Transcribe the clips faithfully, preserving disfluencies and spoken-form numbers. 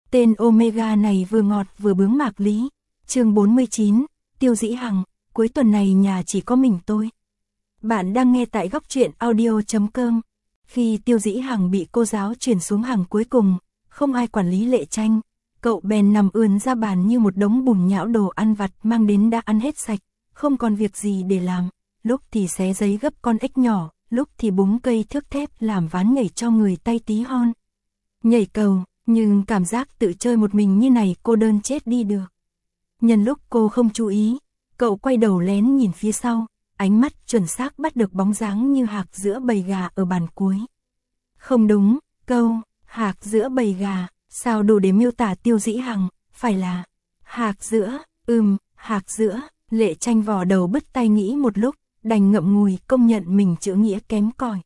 Tên Omega này vừa ngọt vừa bướng mạc lý. Chương bốn mươi chín, Tiêu Dĩ Hằng, cuối tuần này nhà chỉ có mình tôi. Bạn đang nghe tại góc truyện audio chấm com. Khi Tiêu Dĩ Hằng bị cô giáo chuyển xuống hàng cuối cùng, không ai quản lý Lệ Tranh, cậu bèn nằm ườn ra bàn như một đống bùn nhão đồ ăn vặt mang đến đã ăn hết sạch, không còn việc gì để làm, lúc thì xé giấy gấp con ếch nhỏ, lúc thì búng cây thước thép làm ván nhảy cho người tay tí hon. Nhảy cầu, nhưng cảm giác tự chơi một mình như này cô đơn chết đi được. Nhân lúc cô không chú ý, cậu quay đầu lén nhìn phía sau, ánh mắt chuẩn xác bắt được bóng dáng như hạc giữa bầy gà ở bàn cuối. Không đúng, câu hạc giữa bầy gà sao đủ để miêu tả Tiêu Dĩ Hằng, phải là hạc giữa, ừm, hạc giữa. Lệ Tranh vò đầu bứt tay nghĩ một lúc, đành ngậm ngùi công nhận mình chữ nghĩa kém cỏi.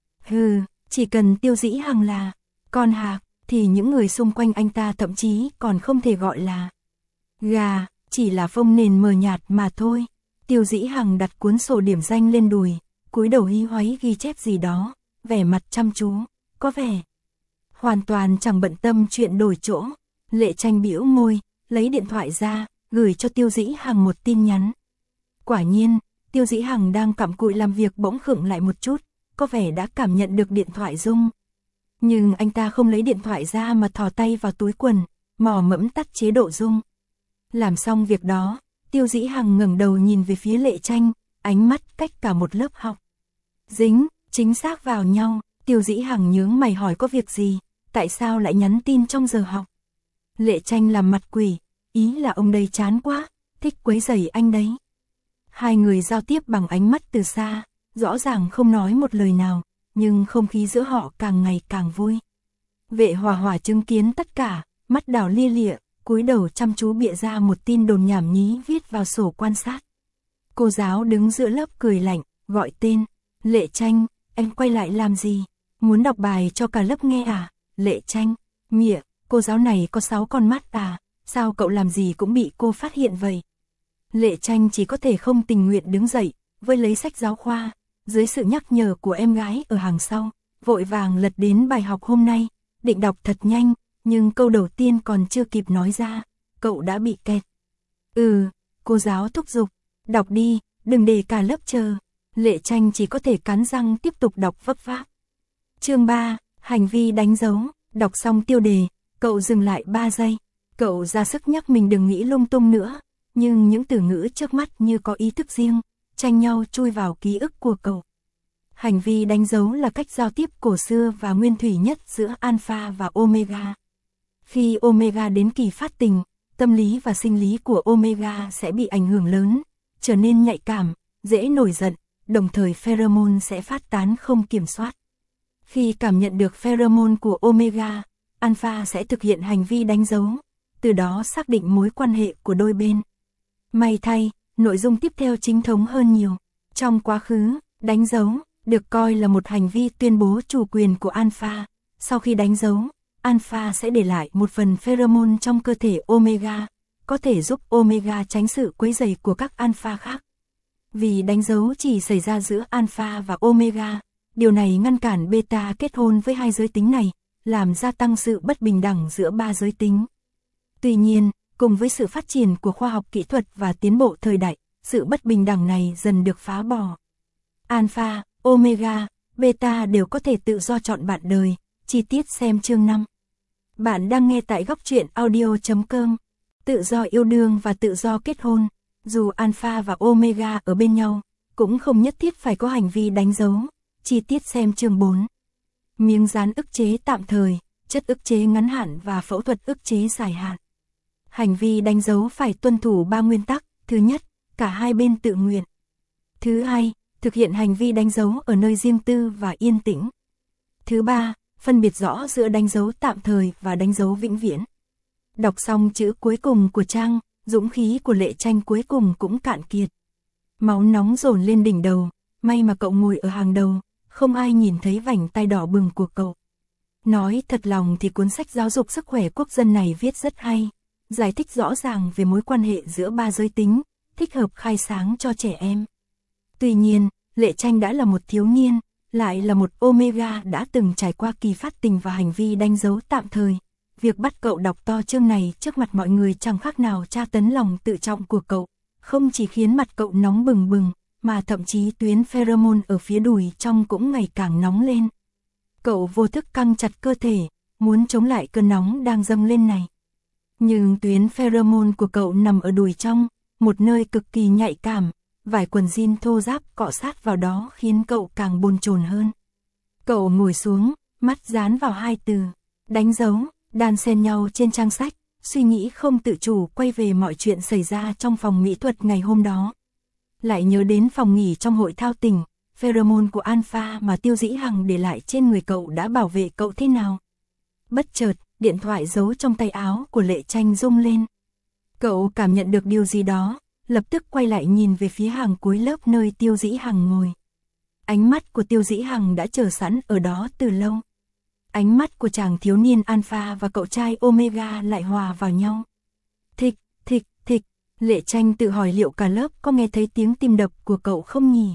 Hừ, chỉ cần Tiêu Dĩ Hằng là con hạc, thì những người xung quanh anh ta thậm chí còn không thể gọi là gà, chỉ là phông nền mờ nhạt mà thôi. Tiêu Dĩ Hằng đặt cuốn sổ điểm danh lên đùi, cúi đầu hí hoáy ghi chép gì đó, vẻ mặt chăm chú, có vẻ hoàn toàn chẳng bận tâm chuyện đổi chỗ. Lệ Tranh bĩu môi, lấy điện thoại ra, gửi cho Tiêu Dĩ Hằng một tin nhắn. Quả nhiên, Tiêu Dĩ Hằng đang cặm cụi làm việc bỗng khựng lại một chút, có vẻ đã cảm nhận được điện thoại rung. Nhưng anh ta không lấy điện thoại ra mà thò tay vào túi quần, mò mẫm tắt chế độ rung. Làm xong việc đó, Tiêu Dĩ Hằng ngẩng đầu nhìn về phía Lệ Tranh, ánh mắt cách cả một lớp học. Dính, chính xác vào nhau. Tiêu Dĩ Hằng nhướng mày hỏi có việc gì, tại sao lại nhắn tin trong giờ học. Lệ Tranh làm mặt quỷ, ý là ông đây chán quá, thích quấy rầy anh đấy. Hai người giao tiếp bằng ánh mắt từ xa, rõ ràng không nói một lời nào, nhưng không khí giữa họ càng ngày càng vui. Vệ Hòa Hòa chứng kiến tất cả, mắt đảo lia lịa, cúi đầu chăm chú bịa ra một tin đồn nhảm nhí viết vào sổ quan sát. Cô giáo đứng giữa lớp cười lạnh, gọi tên. Lệ Tranh, em quay lại làm gì? Muốn đọc bài cho cả lớp nghe à? Lệ Tranh, mịa, cô giáo này có sáu con mắt à? Sao cậu làm gì cũng bị cô phát hiện vậy? Lệ Tranh chỉ có thể không tình nguyện đứng dậy, với lấy sách giáo khoa, dưới sự nhắc nhở của em gái ở hàng sau, vội vàng lật đến bài học hôm nay, định đọc thật nhanh, nhưng câu đầu tiên còn chưa kịp nói ra, cậu đã bị kẹt. Ừ, cô giáo thúc giục, đọc đi, đừng để cả lớp chờ. Lệ Tranh chỉ có thể cắn răng tiếp tục đọc vấp váp. Chương ba, hành vi đánh dấu. Đọc xong tiêu đề, cậu dừng lại ba giây. Cậu ra sức nhắc mình đừng nghĩ lung tung nữa, nhưng những từ ngữ trước mắt như có ý thức riêng, tranh nhau chui vào ký ức của cậu. Hành vi đánh dấu là cách giao tiếp cổ xưa và nguyên thủy nhất giữa Alpha và Omega. Khi Omega đến kỳ phát tình, tâm lý và sinh lý của Omega sẽ bị ảnh hưởng lớn, trở nên nhạy cảm, dễ nổi giận, đồng thời pheromone sẽ phát tán không kiểm soát. Khi cảm nhận được pheromone của Omega, Alpha sẽ thực hiện hành vi đánh dấu, từ đó xác định mối quan hệ của đôi bên. May thay, nội dung tiếp theo chính thống hơn nhiều. Trong quá khứ, đánh dấu được coi là một hành vi tuyên bố chủ quyền của Alpha. Sau khi đánh dấu, Alpha sẽ để lại một phần pheromone trong cơ thể Omega, có thể giúp Omega tránh sự quấy rầy của các Alpha khác. Vì đánh dấu chỉ xảy ra giữa Alpha và Omega, điều này ngăn cản Beta kết hôn với hai giới tính này, làm gia tăng sự bất bình đẳng giữa ba giới tính. Tuy nhiên, cùng với sự phát triển của khoa học kỹ thuật và tiến bộ thời đại, sự bất bình đẳng này dần được phá bỏ. Alpha, Omega, Beta đều có thể tự do chọn bạn đời, chi tiết xem chương năm. Bạn đang nghe tại góc truyện audio chấm com. Tự do yêu đương và tự do kết hôn, dù Alpha và Omega ở bên nhau, cũng không nhất thiết phải có hành vi đánh dấu, chi tiết xem chương bốn. Miếng dán ức chế tạm thời, chất ức chế ngắn hạn và phẫu thuật ức chế dài hạn. Hành vi đánh dấu phải tuân thủ ba nguyên tắc. Thứ nhất, cả hai bên tự nguyện. Thứ hai, thực hiện hành vi đánh dấu ở nơi riêng tư và yên tĩnh. Thứ ba, phân biệt rõ giữa đánh dấu tạm thời và đánh dấu vĩnh viễn. Đọc xong chữ cuối cùng của trang, dũng khí của Lệ Tranh cuối cùng cũng cạn kiệt. Máu nóng dồn lên đỉnh đầu, may mà cậu ngồi ở hàng đầu, không ai nhìn thấy vành tai đỏ bừng của cậu. Nói thật lòng thì cuốn sách giáo dục sức khỏe quốc dân này viết rất hay, giải thích rõ ràng về mối quan hệ giữa ba giới tính, thích hợp khai sáng cho trẻ em. Tuy nhiên, Lệ Tranh đã là một thiếu niên, lại là một Omega đã từng trải qua kỳ phát tình và hành vi đánh dấu tạm thời. Việc bắt cậu đọc to chương này trước mặt mọi người chẳng khác nào tra tấn lòng tự trọng của cậu, không chỉ khiến mặt cậu nóng bừng bừng, mà thậm chí tuyến pheromone ở phía đùi trong cũng ngày càng nóng lên. Cậu vô thức căng chặt cơ thể, muốn chống lại cơn nóng đang dâng lên này. Nhưng tuyến pheromone của cậu nằm ở đùi trong, một nơi cực kỳ nhạy cảm, vải quần jean thô ráp cọ sát vào đó khiến cậu càng bồn chồn hơn. Cậu ngồi xuống, mắt dán vào hai từ, đánh dấu, đan xen nhau trên trang sách, suy nghĩ không tự chủ quay về mọi chuyện xảy ra trong phòng mỹ thuật ngày hôm đó. Lại nhớ đến phòng nghỉ trong hội thao tỉnh, pheromone của Alpha mà Tiêu Dĩ Hằng để lại trên người cậu đã bảo vệ cậu thế nào. Bất chợt, điện thoại giấu trong tay áo của Lệ Tranh rung lên. Cậu cảm nhận được điều gì đó, lập tức quay lại nhìn về phía hàng cuối lớp nơi Tiêu Dĩ Hằng ngồi. Ánh mắt của Tiêu Dĩ Hằng đã chờ sẵn ở đó từ lâu. Ánh mắt của chàng thiếu niên Alpha và cậu trai Omega lại hòa vào nhau. Thịch, thịch, thịch, Lệ Tranh tự hỏi liệu cả lớp có nghe thấy tiếng tim đập của cậu không nhỉ?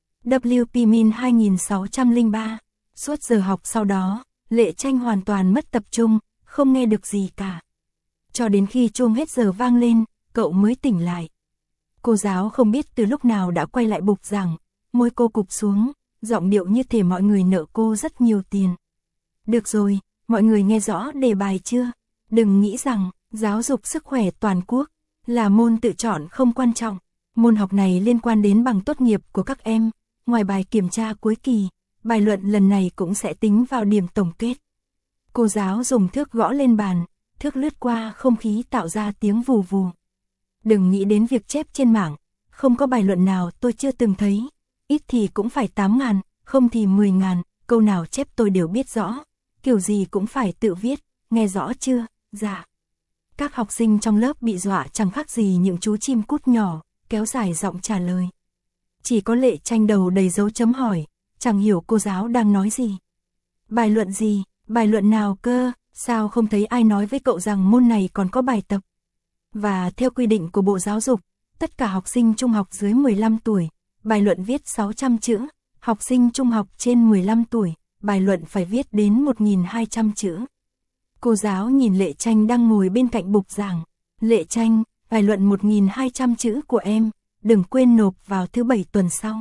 W P Min hai nghìn sáu trăm lẻ ba. Suốt giờ học sau đó, Lệ Tranh hoàn toàn mất tập trung, không nghe được gì cả. Cho đến khi chuông hết giờ vang lên, cậu mới tỉnh lại. Cô giáo không biết từ lúc nào đã quay lại bục giảng, môi cô cụp xuống, giọng điệu như thể mọi người nợ cô rất nhiều tiền. Được rồi, mọi người nghe rõ đề bài chưa? Đừng nghĩ rằng giáo dục sức khỏe toàn quốc là môn tự chọn không quan trọng. Môn học này liên quan đến bằng tốt nghiệp của các em. Ngoài bài kiểm tra cuối kỳ, bài luận lần này cũng sẽ tính vào điểm tổng kết. Cô giáo dùng thước gõ lên bàn, thước lướt qua không khí tạo ra tiếng vù vù. Đừng nghĩ đến việc chép trên mạng, không có bài luận nào tôi chưa từng thấy. Ít thì cũng phải tám ngàn, không thì mười ngàn, câu nào chép tôi đều biết rõ. Kiểu gì cũng phải tự viết, nghe rõ chưa? Dạ. Các học sinh trong lớp bị dọa chẳng khác gì những chú chim cút nhỏ, kéo dài giọng trả lời. Chỉ có Lệ Tranh đầu đầy dấu chấm hỏi, chẳng hiểu cô giáo đang nói gì. Bài luận gì? Bài luận nào cơ? Sao không thấy ai nói với cậu rằng môn này còn có bài tập? Và theo quy định của Bộ Giáo dục, tất cả học sinh trung học dưới mười lăm tuổi, bài luận viết sáu trăm chữ, học sinh trung học trên mười lăm tuổi, bài luận phải viết đến một nghìn hai trăm chữ. Cô giáo nhìn Lệ Tranh đang ngồi bên cạnh bục giảng. Lệ Tranh, bài luận một nghìn hai trăm chữ của em, đừng quên nộp vào thứ bảy tuần sau.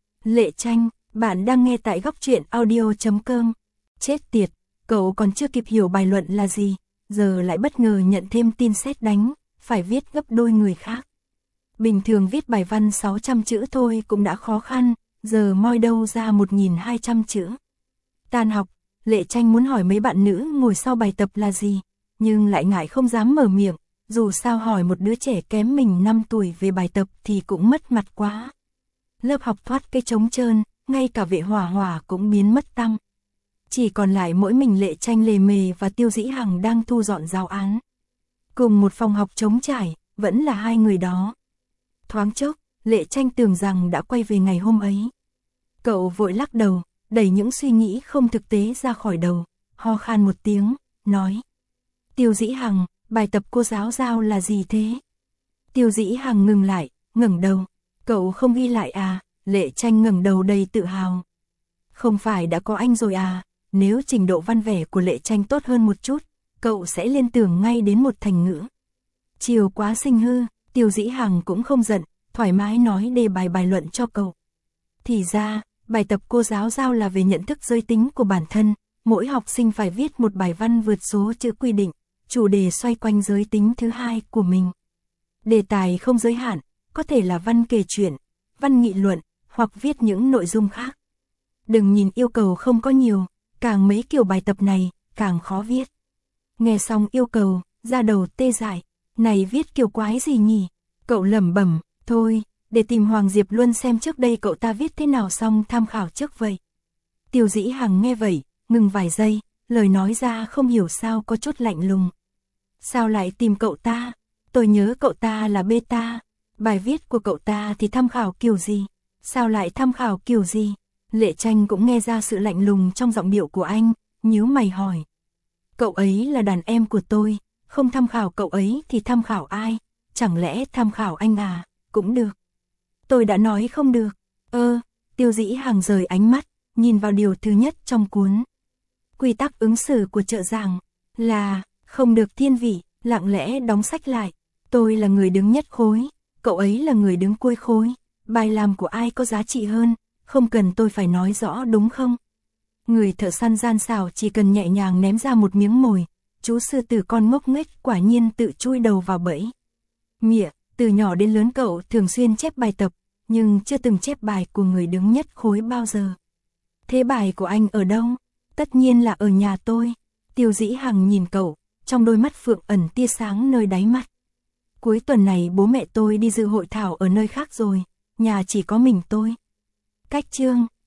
Lệ Tranh, bạn đang nghe tại góc truyện audio chấm com. Chết tiệt, cậu còn chưa kịp hiểu bài luận là gì, giờ lại bất ngờ nhận thêm tin sét đánh, phải viết gấp đôi người khác. Bình thường viết bài văn sáu trăm chữ thôi cũng đã khó khăn, giờ moi đâu ra một nghìn hai trăm chữ. Tan học, Lệ Tranh muốn hỏi mấy bạn nữ ngồi sau bài tập là gì, nhưng lại ngại không dám mở miệng, dù sao hỏi một đứa trẻ kém mình năm tuổi về bài tập thì cũng mất mặt quá. Lớp học thoát cái trống trơn, ngay cả Vệ Hỏa Hỏa cũng biến mất tăm. Chỉ còn lại mỗi mình Lệ Tranh lề mề và Tiêu Dĩ Hằng đang thu dọn giáo án. Cùng một phòng học trống trải, vẫn là hai người đó. Thoáng chốc, Lệ Tranh tưởng rằng đã quay về ngày hôm ấy. Cậu vội lắc đầu, đẩy những suy nghĩ không thực tế ra khỏi đầu, ho khan một tiếng, nói. Tiêu Dĩ Hằng, bài tập cô giáo giao là gì thế? Tiêu Dĩ Hằng ngừng lại, ngẩng đầu. Cậu không ghi lại à? Lệ Tranh ngẩng đầu đầy tự hào. Không phải đã có anh rồi à? Nếu trình độ văn vẻ của Lệ Tranh tốt hơn một chút, cậu sẽ liên tưởng ngay đến một thành ngữ. Chiều quá sinh hư, Tiêu Dĩ Hằng cũng không giận, thoải mái nói đề bài bài luận cho cậu. Thì ra, bài tập cô giáo giao là về nhận thức giới tính của bản thân, mỗi học sinh phải viết một bài văn vượt số chữ quy định, chủ đề xoay quanh giới tính thứ hai của mình. Đề tài không giới hạn, có thể là văn kể chuyện, văn nghị luận, hoặc viết những nội dung khác. Đừng nhìn yêu cầu không có nhiều, càng mấy kiểu bài tập này, càng khó viết. Nghe xong yêu cầu, ra đầu tê dại, này viết kiểu quái gì nhỉ? Cậu lẩm bẩm, thôi, để tìm Hoàng Diệp Luân xem trước đây cậu ta viết thế nào xong tham khảo trước vậy. Tiêu Dĩ Hằng nghe vậy, ngừng vài giây, lời nói ra không hiểu sao có chút lạnh lùng. Sao lại tìm cậu ta? Tôi nhớ cậu ta là beta, bài viết của cậu ta thì tham khảo kiểu gì? Sao lại tham khảo kiểu gì? Lệ Tranh cũng nghe ra sự lạnh lùng trong giọng điệu của anh, nhíu mày hỏi. Cậu ấy là đàn em của tôi, không tham khảo cậu ấy thì tham khảo ai? Chẳng lẽ tham khảo anh à? Cũng được. Tôi đã nói không được. Ơ, Tiêu Dĩ Hằng rời ánh mắt, nhìn vào điều thứ nhất trong cuốn. Quy tắc ứng xử của trợ giảng là, Không được thiên vị, lặng lẽ đóng sách lại. Tôi là người đứng nhất khối, cậu ấy là người đứng cuối khối. Bài làm của ai có giá trị hơn, không cần tôi phải nói rõ đúng không? Người thợ săn gian xảo chỉ cần nhẹ nhàng ném ra một miếng mồi, chú sư tử con ngốc nghếch quả nhiên tự chui đầu vào bẫy. Mịa, từ nhỏ đến lớn cậu thường xuyên chép bài tập, nhưng chưa từng chép bài của người đứng nhất khối bao giờ. Thế bài của anh ở đâu? Tất nhiên là ở nhà tôi. Tiêu Dĩ Hằng nhìn cậu, trong đôi mắt phượng ẩn tia sáng nơi đáy mắt. Cuối tuần này bố mẹ tôi đi dự hội thảo ở nơi khác rồi, nhà chỉ có mình tôi. Cách chương